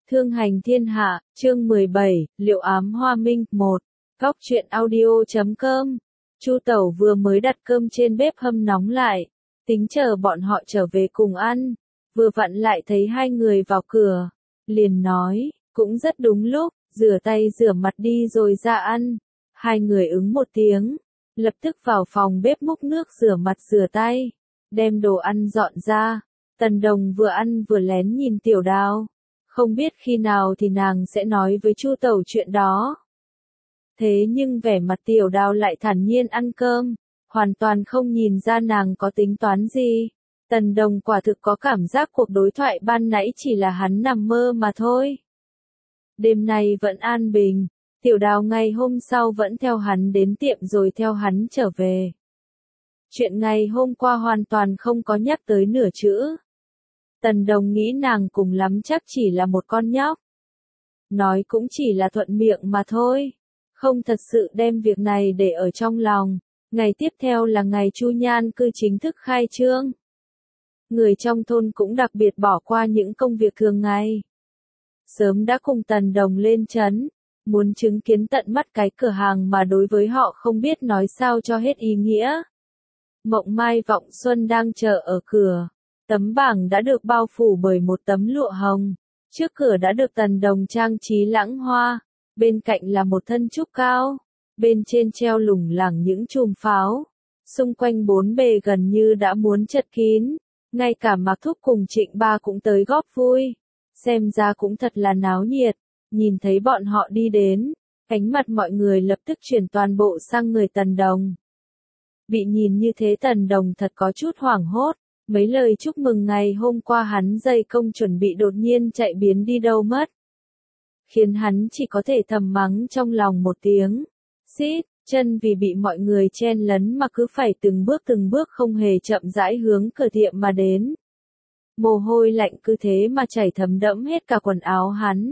Thương hành thiên hạ, chương 17, Liệu ám hoa minh, 1. Góc truyện audio.com. Chu Tẩu vừa mới đặt cơm trên bếp hâm nóng lại, tính chờ bọn họ trở về cùng ăn, vừa vặn lại thấy hai người vào cửa, liền nói, cũng rất đúng lúc, rửa tay rửa mặt đi rồi ra ăn. Hai người ứng một tiếng, lập tức vào phòng bếp múc nước rửa mặt rửa tay, đem đồ ăn dọn ra. Tần Đồng vừa ăn vừa lén nhìn Tiểu Đào, không biết khi nào thì nàng sẽ nói với Chu Tẩu chuyện đó. Thế nhưng vẻ mặt Tiểu Đào lại thản nhiên ăn cơm, hoàn toàn không nhìn ra nàng có tính toán gì. Tần Đồng quả thực có cảm giác cuộc đối thoại ban nãy chỉ là hắn nằm mơ mà thôi. Đêm nay vẫn an bình, Tiểu Đào ngày hôm sau vẫn theo hắn đến tiệm rồi theo hắn trở về. Chuyện ngày hôm qua hoàn toàn không có nhắc tới nửa chữ. Tần Đồng nghĩ nàng cùng lắm chắc chỉ là một con nhóc. Nói cũng chỉ là thuận miệng mà thôi, không thật sự đem việc này để ở trong lòng. Ngày tiếp theo là ngày Chu Nhan cư chính thức khai trương. Người trong thôn cũng đặc biệt bỏ qua những công việc thường ngày. Sớm đã cùng Tần Đồng lên trấn, muốn chứng kiến tận mắt cái cửa hàng mà đối với họ không biết nói sao cho hết ý nghĩa. Mộng Mai Vọng Xuân đang chờ ở cửa. Tấm bảng đã được bao phủ bởi một tấm lụa hồng. Trước cửa đã được Tần Đồng trang trí lãng hoa. Bên cạnh là một thân trúc cao. Bên trên treo lủng lẳng những chùm pháo. Xung quanh bốn bề gần như đã muốn chật kín. Ngay cả Mạc Thúc cùng Trịnh Ba cũng tới góp vui. Xem ra cũng thật là náo nhiệt. Nhìn thấy bọn họ đi đến, ánh mặt mọi người lập tức chuyển toàn bộ sang người Tần Đồng. Bị nhìn như thế Tần Đồng thật có chút hoảng hốt. Mấy lời chúc mừng ngày hôm qua hắn dày công chuẩn bị đột nhiên chạy biến đi đâu mất. Khiến hắn chỉ có thể thầm mắng trong lòng một tiếng. Xít, chân vì bị mọi người chen lấn mà cứ phải từng bước không hề chậm rãi hướng cửa tiệm mà đến. Mồ hôi lạnh cứ thế mà chảy thấm đẫm hết cả quần áo hắn.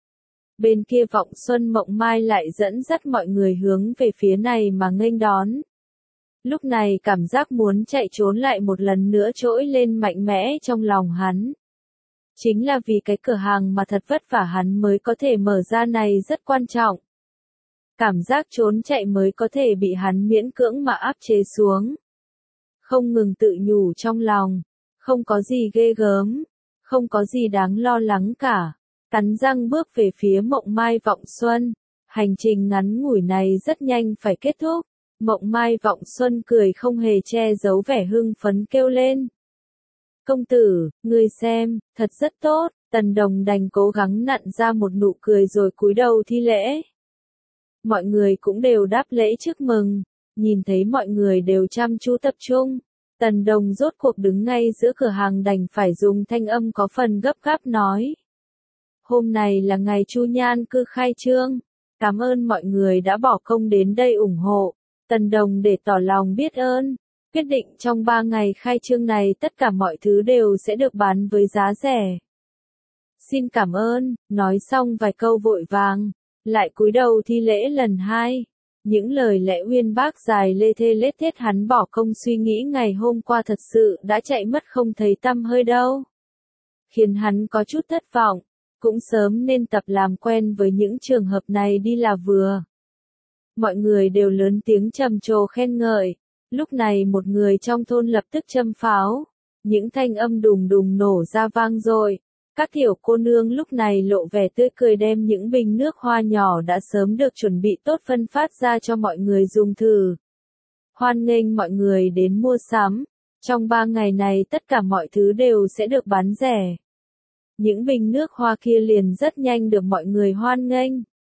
Bên kia Vọng Xuân Mộng Mai lại dẫn dắt mọi người hướng về phía này mà nghênh đón. Lúc này cảm giác muốn chạy trốn lại một lần nữa trỗi lên mạnh mẽ trong lòng hắn. Chính là vì cái cửa hàng mà thật vất vả hắn mới có thể mở ra này rất quan trọng. Cảm giác trốn chạy mới có thể bị hắn miễn cưỡng mà áp chế xuống. Không ngừng tự nhủ trong lòng, không có gì ghê gớm, không có gì đáng lo lắng cả. Cắn răng bước về phía Mộng Mai Vọng Xuân. Hành trình ngắn ngủi này rất nhanh phải kết thúc. Mộng Mai Vọng Xuân cười không hề che giấu vẻ hưng phấn kêu lên. Công tử, ngươi xem, thật rất tốt. Tần Đồng đành cố gắng nặn ra một nụ cười rồi cúi đầu thi lễ. Mọi người cũng đều đáp lễ chúc mừng. Nhìn thấy mọi người đều chăm chú tập trung. Tần Đồng rốt cuộc đứng ngay giữa cửa hàng đành phải dùng thanh âm có phần gấp gáp nói. Hôm nay là ngày Chu Nhan cư khai trương. Cảm ơn mọi người đã bỏ công đến đây ủng hộ. Tần Đồng để tỏ lòng biết ơn, quyết định trong 3 ngày khai trương này tất cả mọi thứ đều sẽ được bán với giá rẻ. Xin cảm ơn, nói xong vài câu vội vàng, lại cúi đầu thi lễ lần 2. Những lời lẽ uyên bác dài lê thê lết thết hắn bỏ công suy nghĩ ngày hôm qua thật sự đã chạy mất không thấy tăm hơi đâu. Khiến hắn có chút thất vọng, cũng sớm nên tập làm quen với những trường hợp này đi là vừa. Mọi người đều lớn tiếng trầm trồ khen ngợi. Lúc này một người trong thôn lập tức châm pháo. Những thanh âm đùng đùng nổ ra vang dội. Các tiểu cô nương lúc này lộ vẻ tươi cười đem những bình nước hoa nhỏ đã sớm được chuẩn bị tốt phân phát ra cho mọi người dùng thử. Hoan nghênh mọi người đến mua sắm. Trong 3 ngày này tất cả mọi thứ đều sẽ được bán rẻ. Những bình nước hoa kia liền rất nhanh được mọi người hoan nghênh.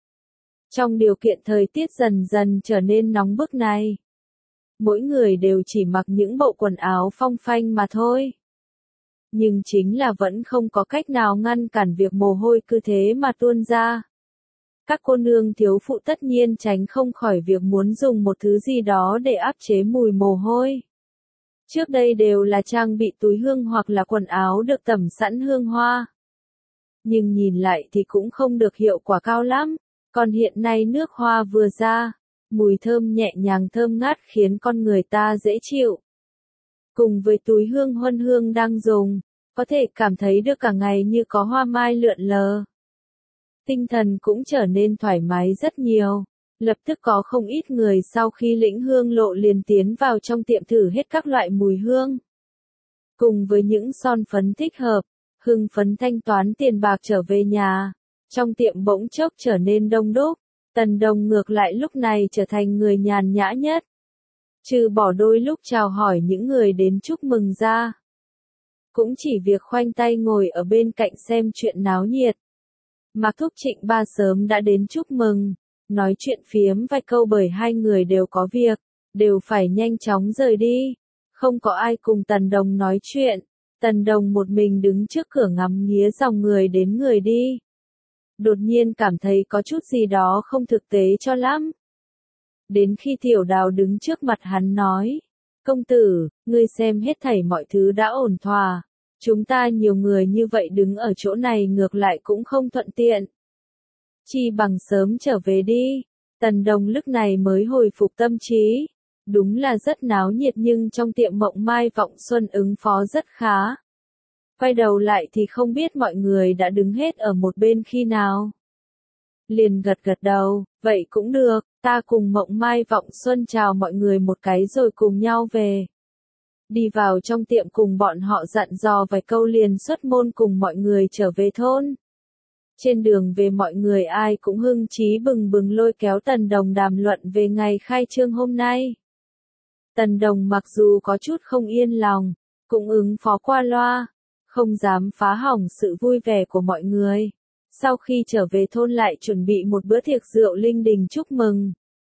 Trong điều kiện thời tiết dần dần trở nên nóng bức này, mỗi người đều chỉ mặc những bộ quần áo phong phanh mà thôi. Nhưng chính là vẫn không có cách nào ngăn cản việc mồ hôi cứ thế mà tuôn ra. Các cô nương thiếu phụ tất nhiên tránh không khỏi việc muốn dùng một thứ gì đó để áp chế mùi mồ hôi. Trước đây đều là trang bị túi hương hoặc là quần áo được tẩm sẵn hương hoa. Nhưng nhìn lại thì cũng không được hiệu quả cao lắm. Còn hiện nay nước hoa vừa ra, mùi thơm nhẹ nhàng thơm ngát khiến con người ta dễ chịu. Cùng với túi hương huân hương đang dùng, có thể cảm thấy được cả ngày như có hoa mai lượn lờ. Tinh thần cũng trở nên thoải mái rất nhiều. Lập tức có không ít người sau khi lĩnh hương lộ liền tiến vào trong tiệm thử hết các loại mùi hương. Cùng với những son phấn thích hợp, hưng phấn thanh toán tiền bạc trở về nhà. Trong tiệm bỗng chốc trở nên đông đúc. Tần Đồng ngược lại lúc này trở thành người nhàn nhã nhất. Trừ bỏ đôi lúc chào hỏi những người đến chúc mừng ra. Cũng chỉ việc khoanh tay ngồi ở bên cạnh xem chuyện náo nhiệt. Mạc Thúc Trịnh Ba sớm đã đến chúc mừng, nói chuyện phiếm vài câu bởi hai người đều có việc, đều phải nhanh chóng rời đi. Không có ai cùng Tần Đồng nói chuyện, Tần Đồng một mình đứng trước cửa ngắm nghía dòng người đến người đi. Đột nhiên cảm thấy có chút gì đó không thực tế cho lắm. Đến khi Tiểu Đào đứng trước mặt hắn nói, công tử, ngươi xem hết thảy mọi thứ đã ổn thỏa. Chúng ta nhiều người như vậy đứng ở chỗ này ngược lại cũng không thuận tiện. Chi bằng sớm trở về đi. Tần Đồng lúc này mới hồi phục tâm trí. Đúng là rất náo nhiệt nhưng trong tiệm Mộng Mai Vọng Xuân ứng phó rất khá. Quay đầu lại thì không biết mọi người đã đứng hết ở một bên khi nào. Liền gật gật đầu, vậy cũng được, ta cùng Mộng Mai Vọng Xuân chào mọi người một cái rồi cùng nhau về. Đi vào trong tiệm cùng bọn họ dặn dò vài câu liền xuất môn cùng mọi người trở về thôn. Trên đường về mọi người ai cũng hưng chí bừng bừng lôi kéo Tần Đồng đàm luận về ngày khai trương hôm nay. Tần Đồng mặc dù có chút không yên lòng, cũng ứng phó qua loa, không dám phá hỏng sự vui vẻ của mọi người. Sau khi trở về thôn lại chuẩn bị một bữa tiệc rượu linh đình chúc mừng.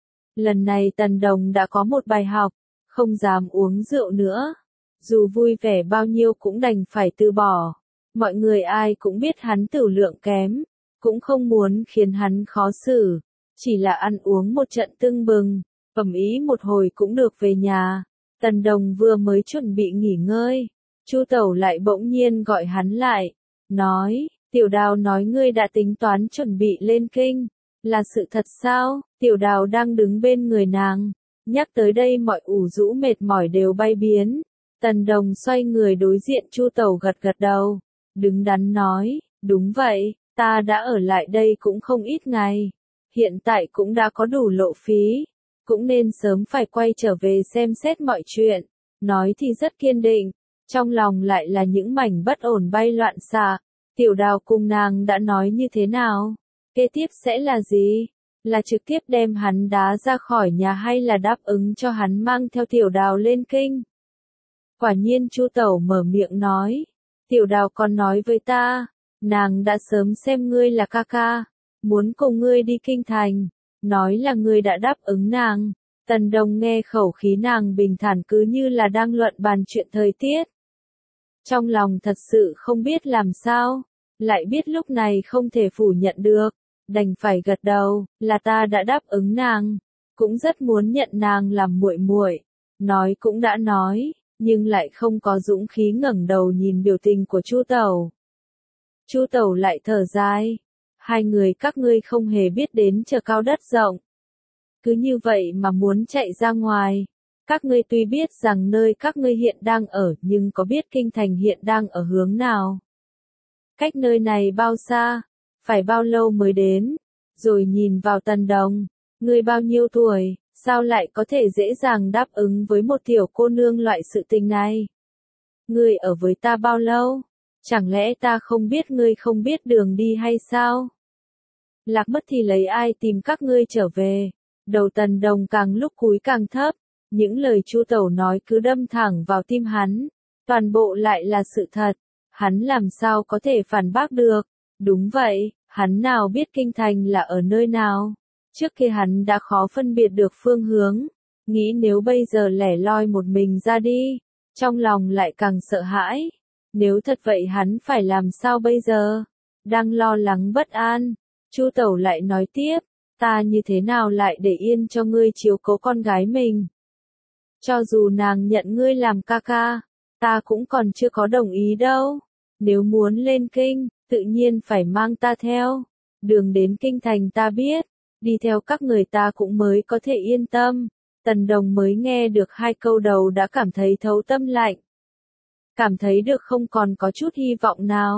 Lần này Tần Đồng đã có một bài học, không dám uống rượu nữa. Dù vui vẻ bao nhiêu cũng đành phải từ bỏ. Mọi người ai cũng biết hắn tửu lượng kém, cũng không muốn khiến hắn khó xử. Chỉ là ăn uống một trận tưng bừng, ầm ĩ một hồi cũng được về nhà. Tần Đồng vừa mới chuẩn bị nghỉ ngơi, Chu Tẩu lại bỗng nhiên gọi hắn lại, nói, Tiểu Đào nói ngươi đã tính toán chuẩn bị lên kinh, là sự thật sao? Tiểu Đào đang đứng bên người nàng, nhắc tới đây mọi ủ rũ mệt mỏi đều bay biến. Tần Đồng xoay người đối diện Chu Tẩu gật gật đầu, đứng đắn nói, đúng vậy, ta đã ở lại đây cũng không ít ngày, hiện tại cũng đã có đủ lộ phí, cũng nên sớm phải quay trở về xem xét mọi chuyện. Nói thì rất kiên định, trong lòng lại là những mảnh bất ổn bay loạn xạ. Tiểu Đào cùng nàng đã nói như thế nào? Kế tiếp sẽ là gì? Là trực tiếp đem hắn đá ra khỏi nhà hay là đáp ứng cho hắn mang theo Tiểu Đào lên kinh? Quả nhiên Chu Tẩu mở miệng nói, Tiểu Đào còn nói với ta, nàng đã sớm xem ngươi là ca ca, muốn cùng ngươi đi kinh thành, nói là ngươi đã đáp ứng nàng. Tần Đồng nghe khẩu khí nàng bình thản cứ như là đang luận bàn chuyện thời tiết. Trong lòng thật sự không biết làm sao, lại biết lúc này không thể phủ nhận được, đành phải gật đầu, là ta đã đáp ứng nàng, cũng rất muốn nhận nàng làm muội muội. Nói cũng đã nói, nhưng lại không có dũng khí ngẩng đầu nhìn biểu tình của Chu Tẩu. Chu Tẩu lại thở dài, hai người các ngươi không hề biết đến trời cao đất rộng. Cứ như vậy mà muốn chạy ra ngoài. Các ngươi tuy biết rằng nơi các ngươi hiện đang ở nhưng có biết kinh thành hiện đang ở hướng nào? Cách nơi này bao xa? Phải bao lâu mới đến? Rồi nhìn vào Tần Đồng, ngươi bao nhiêu tuổi, sao lại có thể dễ dàng đáp ứng với một tiểu cô nương loại sự tình này? Ngươi ở với ta bao lâu? Chẳng lẽ ta không biết ngươi không biết đường đi hay sao? Lạc mất thì lấy ai tìm các ngươi trở về? Đầu Tần Đồng càng lúc cúi càng thấp, những lời Chu Tẩu nói cứ đâm thẳng vào tim hắn, toàn bộ lại là sự thật, hắn làm sao có thể phản bác được? Đúng vậy, hắn nào biết kinh thành là ở nơi nào? Trước kia hắn đã khó phân biệt được phương hướng, nghĩ nếu bây giờ lẻ loi một mình ra đi, trong lòng lại càng sợ hãi. Nếu thật vậy hắn phải làm sao bây giờ? Đang lo lắng bất an, Chu Tẩu lại nói tiếp, ta như thế nào lại để yên cho ngươi chiếu cố con gái mình? Cho dù nàng nhận ngươi làm ca ca, ta cũng còn chưa có đồng ý đâu. Nếu muốn lên kinh, tự nhiên phải mang ta theo. Đường đến kinh thành ta biết, đi theo các người ta cũng mới có thể yên tâm. Tần Đồng mới nghe được hai câu đầu đã cảm thấy thấu tâm lạnh. Cảm thấy được không còn có chút hy vọng nào.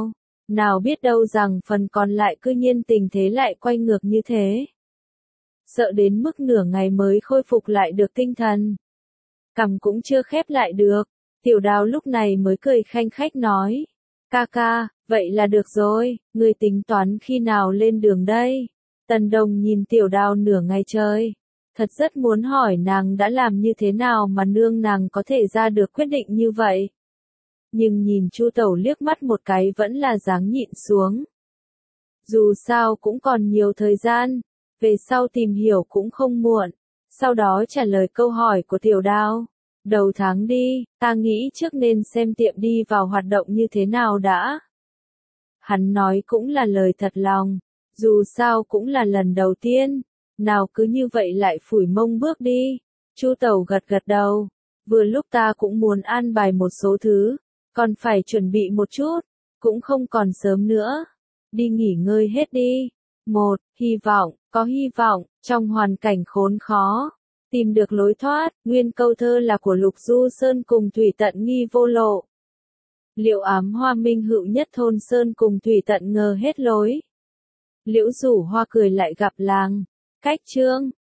Nào biết đâu rằng phần còn lại cư nhiên tình thế lại quay ngược như thế. Sợ đến mức nửa ngày mới khôi phục lại được tinh thần. Cằm cũng chưa khép lại được, Tiểu Đào lúc này mới cười khanh khách nói. Ca ca, vậy là được rồi, người tính toán khi nào lên đường đây? Tần Đồng nhìn Tiểu Đào nửa ngày trời. Thật rất muốn hỏi nàng đã làm như thế nào mà nương nàng có thể ra được quyết định như vậy. Nhưng nhìn Chu Tẩu liếc mắt một cái vẫn là dáng nhịn xuống. Dù sao cũng còn nhiều thời gian, về sau tìm hiểu cũng không muộn. Sau đó trả lời câu hỏi của Tiểu Đào. Đầu tháng đi, ta nghĩ trước nên xem tiệm đi vào hoạt động như thế nào đã. Hắn nói cũng là lời thật lòng, dù sao cũng là lần đầu tiên, nào cứ như vậy lại phủi mông bước đi. Chu Tẩu gật gật đầu, vừa lúc ta cũng muốn an bài một số thứ, còn phải chuẩn bị một chút, cũng không còn sớm nữa. Đi nghỉ ngơi hết đi. Có hy vọng, trong hoàn cảnh khốn khó, tìm được lối thoát, nguyên câu thơ là của Lục Du Sơn cùng Thủy Tận nghi vô lộ. Liệu ám hoa minh hữu nhất thôn Sơn cùng Thủy Tận ngờ hết lối. Liễu Rủ Hoa cười lại gặp làng. Cách chương